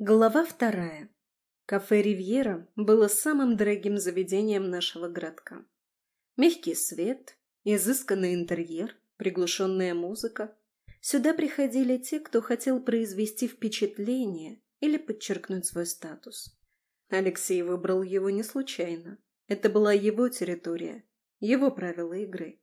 Глава 2. Кафе «Ривьера» было самым дорогим заведением нашего городка. Мягкий свет, изысканный интерьер, приглушенная музыка. Сюда приходили те, кто хотел произвести впечатление или подчеркнуть свой статус. Алексей выбрал его не случайно. Это была его территория, его правила игры.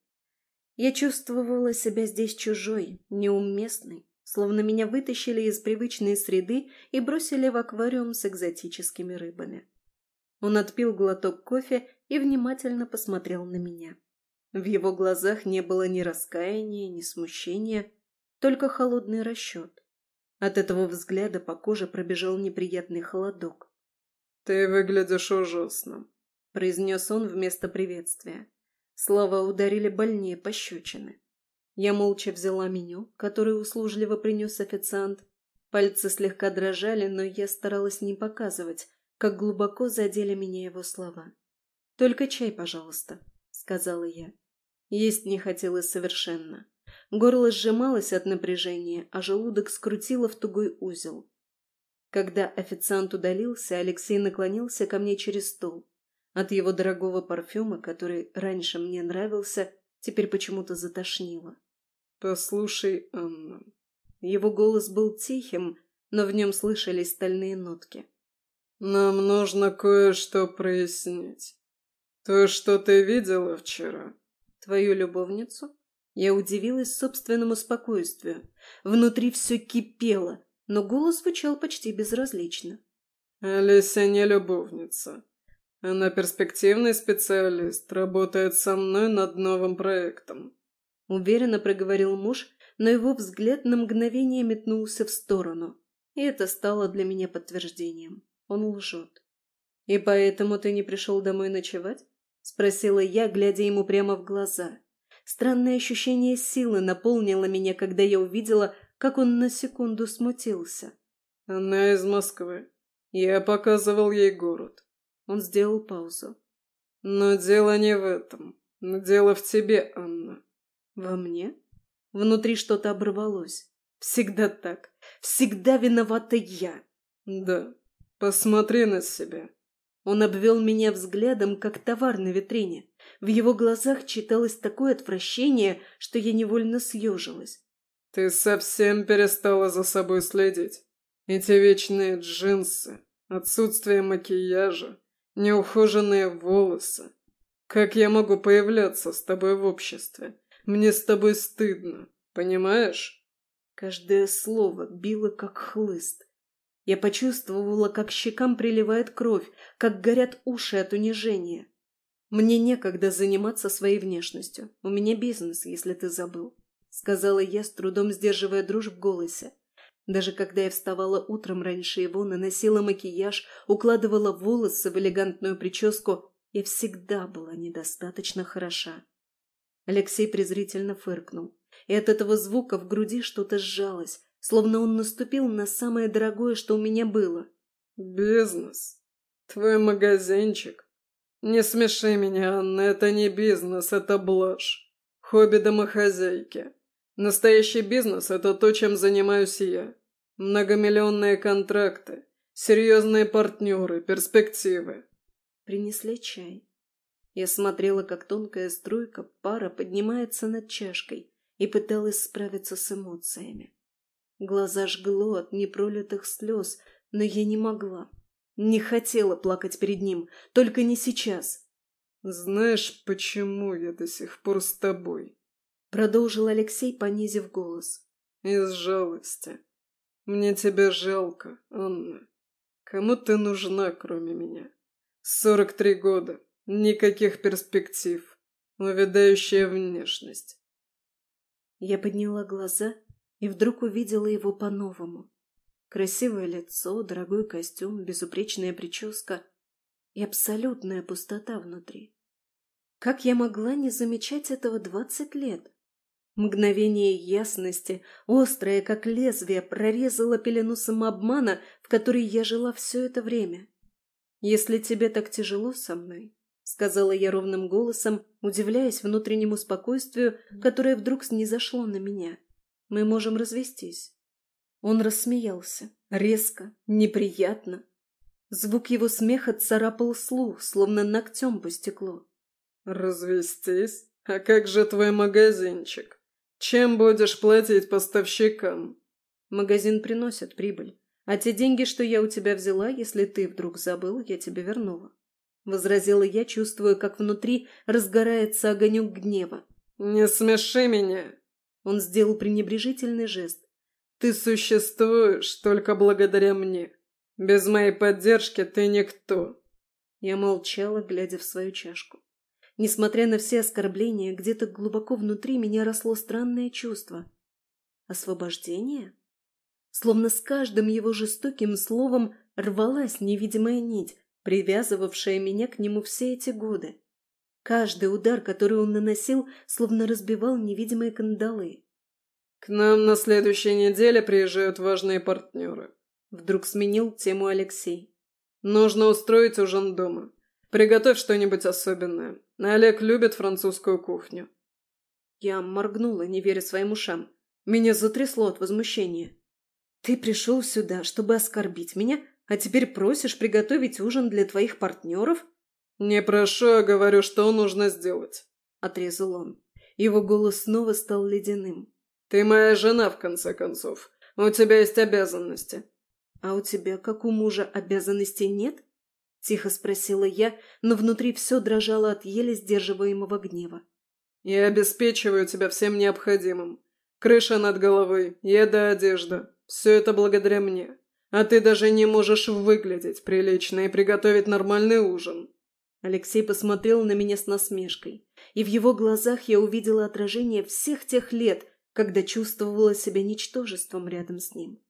Я чувствовала себя здесь чужой, неуместной, словно меня вытащили из привычной среды и бросили в аквариум с экзотическими рыбами. Он отпил глоток кофе и внимательно посмотрел на меня. В его глазах не было ни раскаяния, ни смущения, только холодный расчет. От этого взгляда по коже пробежал неприятный холодок. «Ты выглядишь ужасно», — произнес он вместо приветствия. Слова ударили больнее пощечины. Я молча взяла меню, которое услужливо принес официант. Пальцы слегка дрожали, но я старалась не показывать, как глубоко задели меня его слова. «Только чай, пожалуйста», — сказала я. Есть не хотелось совершенно. Горло сжималось от напряжения, а желудок скрутило в тугой узел. Когда официант удалился, Алексей наклонился ко мне через стол. От его дорогого парфюма, который раньше мне нравился, теперь почему-то затошнило. «Послушай, Анна». Его голос был тихим, но в нем слышались стальные нотки. «Нам нужно кое-что прояснить. То, что ты видела вчера». «Твою любовницу?» Я удивилась собственному спокойствию. Внутри все кипело, но голос звучал почти безразлично. «Олеся не любовница. Она перспективный специалист, работает со мной над новым проектом». Уверенно проговорил муж, но его взгляд на мгновение метнулся в сторону. И это стало для меня подтверждением. Он лжет. «И поэтому ты не пришел домой ночевать?» — спросила я, глядя ему прямо в глаза. Странное ощущение силы наполнило меня, когда я увидела, как он на секунду смутился. «Она из Москвы. Я показывал ей город». Он сделал паузу. «Но дело не в этом. Дело в тебе, Анна». «Во мне?» Внутри что-то оборвалось. Всегда так. Всегда виновата я. «Да. Посмотри на себя». Он обвел меня взглядом, как товар на витрине. В его глазах читалось такое отвращение, что я невольно съежилась. «Ты совсем перестала за собой следить. Эти вечные джинсы, отсутствие макияжа, неухоженные волосы. Как я могу появляться с тобой в обществе? Мне с тобой стыдно, понимаешь?» Каждое слово било как хлыст. Я почувствовала, как щекам приливает кровь, как горят уши от унижения. «Мне некогда заниматься своей внешностью. У меня бизнес, если ты забыл», — сказала я, с трудом сдерживая дрожь в голосе. Даже когда я вставала утром раньше его, наносила макияж, укладывала волосы в элегантную прическу, я всегда была недостаточно хороша. Алексей презрительно фыркнул, и от этого звука в груди что-то сжалось, словно он наступил на самое дорогое, что у меня было. «Бизнес? Твой магазинчик? Не смеши меня, Анна, это не бизнес, это блажь. Хобби домохозяйки. Настоящий бизнес – это то, чем занимаюсь я. Многомиллионные контракты, серьезные партнеры, перспективы». Принесли чай. Я смотрела, как тонкая струйка пара поднимается над чашкой, и пыталась справиться с эмоциями. Глаза жгло от непролитых слез, но я не могла. Не хотела плакать перед ним, только не сейчас. «Знаешь, почему я до сих пор с тобой?» Продолжил Алексей, понизив голос. «Из жалости. Мне тебя жалко, Анна. Кому ты нужна, кроме меня? 43 года. Никаких перспектив. Увядающая внешность». Я подняла глаза и вдруг увидела его по-новому. Красивое лицо, дорогой костюм, безупречная прическа и абсолютная пустота внутри. Как я могла не замечать этого 20 лет? Мгновение ясности, острое, как лезвие, прорезало пелену самообмана, в которой я жила все это время. «Если тебе так тяжело со мной», — сказала я ровным голосом, удивляясь внутреннему спокойствию, которое вдруг снизошло на меня, — «мы можем развестись». Он рассмеялся, Резко, неприятно. Звук его смеха царапал слух, словно ногтем по стеклу. «Развестись? А как же твой магазинчик? Чем будешь платить поставщикам?» Магазин приносит прибыль. А те деньги, что я у тебя взяла, если ты вдруг забыл, я тебе вернула. Возразила я, чувствуя, как внутри разгорается огонек гнева. «Не смеши меня!» Он сделал пренебрежительный жест. «Ты существуешь только благодаря мне. Без моей поддержки ты никто». Я молчала, глядя в свою чашку. Несмотря на все оскорбления, где-то глубоко внутри меня росло странное чувство. Освобождение? Словно с каждым его жестоким словом рвалась невидимая нить, привязывавшая меня к нему все эти годы. Каждый удар, который он наносил, словно разбивал невидимые кандалы. «К нам на следующей неделе приезжают важные партнеры», — вдруг сменил тему Алексей. «Нужно устроить ужин дома. Приготовь что-нибудь особенное. Олег любит французскую кухню». Я моргнула, не веря своим ушам. Меня затрясло от возмущения. «Ты пришел сюда, чтобы оскорбить меня, а теперь просишь приготовить ужин для твоих партнеров?» «Не прошу, а говорю, что нужно сделать», — отрезал он. Его голос снова стал ледяным. «Ты моя жена, в конце концов. У тебя есть обязанности». «А у тебя, как у мужа, обязанностей нет?» — тихо спросила я, но внутри все дрожало от еле сдерживаемого гнева. «Я обеспечиваю тебя всем необходимым. Крыша над головой, еда, одежда. Все это благодаря мне. А ты даже не можешь выглядеть прилично и приготовить нормальный ужин». Алексей посмотрел на меня с насмешкой, и в его глазах я увидела отражение всех тех лет, когда чувствовала себя ничтожеством рядом с ним.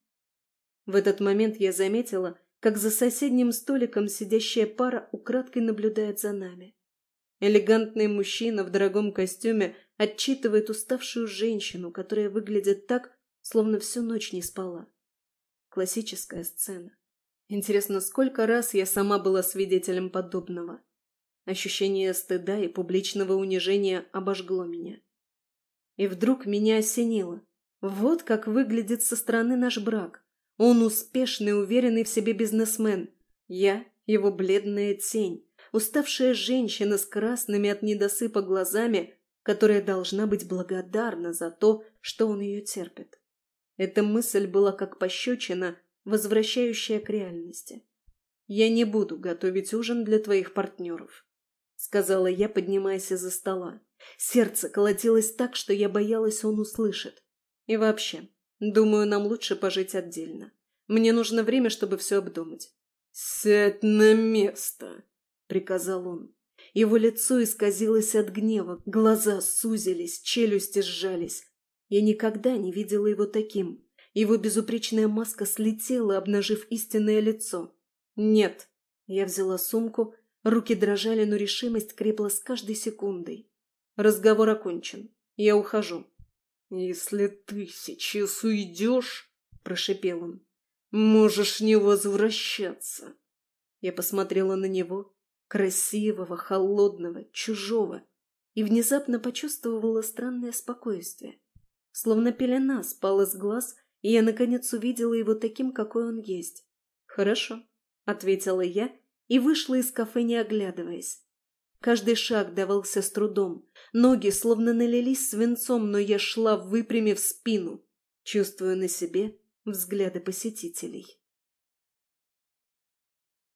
В этот момент я заметила, как за соседним столиком сидящая пара украдкой наблюдает за нами. Элегантный мужчина в дорогом костюме отчитывает уставшую женщину, которая выглядит так, словно всю ночь не спала. Классическая сцена. Интересно, сколько раз я сама была свидетелем подобного. Ощущение стыда и публичного унижения обожгло меня. И вдруг меня осенило. Вот как выглядит со стороны наш брак. Он успешный, уверенный в себе бизнесмен. Я – его бледная тень, уставшая женщина с красными от недосыпа глазами, которая должна быть благодарна за то, что он ее терпит. Эта мысль была как пощечина, возвращающая к реальности. «Я не буду готовить ужин для твоих партнеров», — сказала я, поднимаясь из-за стола. Сердце колотилось так, что я боялась, он услышит. И вообще, думаю, нам лучше пожить отдельно. Мне нужно время, чтобы все обдумать. «Сядь на место», — приказал он. Его лицо исказилось от гнева, глаза сузились, челюсти сжались. Я никогда не видела его таким. Его безупречная маска слетела, обнажив истинное лицо. «Нет». Я взяла сумку, руки дрожали, но решимость крепла с каждой секундой. «Разговор окончен. Я ухожу». «Если ты сейчас уйдешь, — прошепел он, — можешь не возвращаться». Я посмотрела на него, красивого, холодного, чужого, и внезапно почувствовала странное спокойствие. Словно пелена спала с глаз, и я, наконец, увидела его таким, какой он есть. «Хорошо», — ответила я и вышла из кафе, не оглядываясь. Каждый шаг давался с трудом, ноги словно налились свинцом, но я шла, выпрямив спину, чувствуя на себе взгляды посетителей.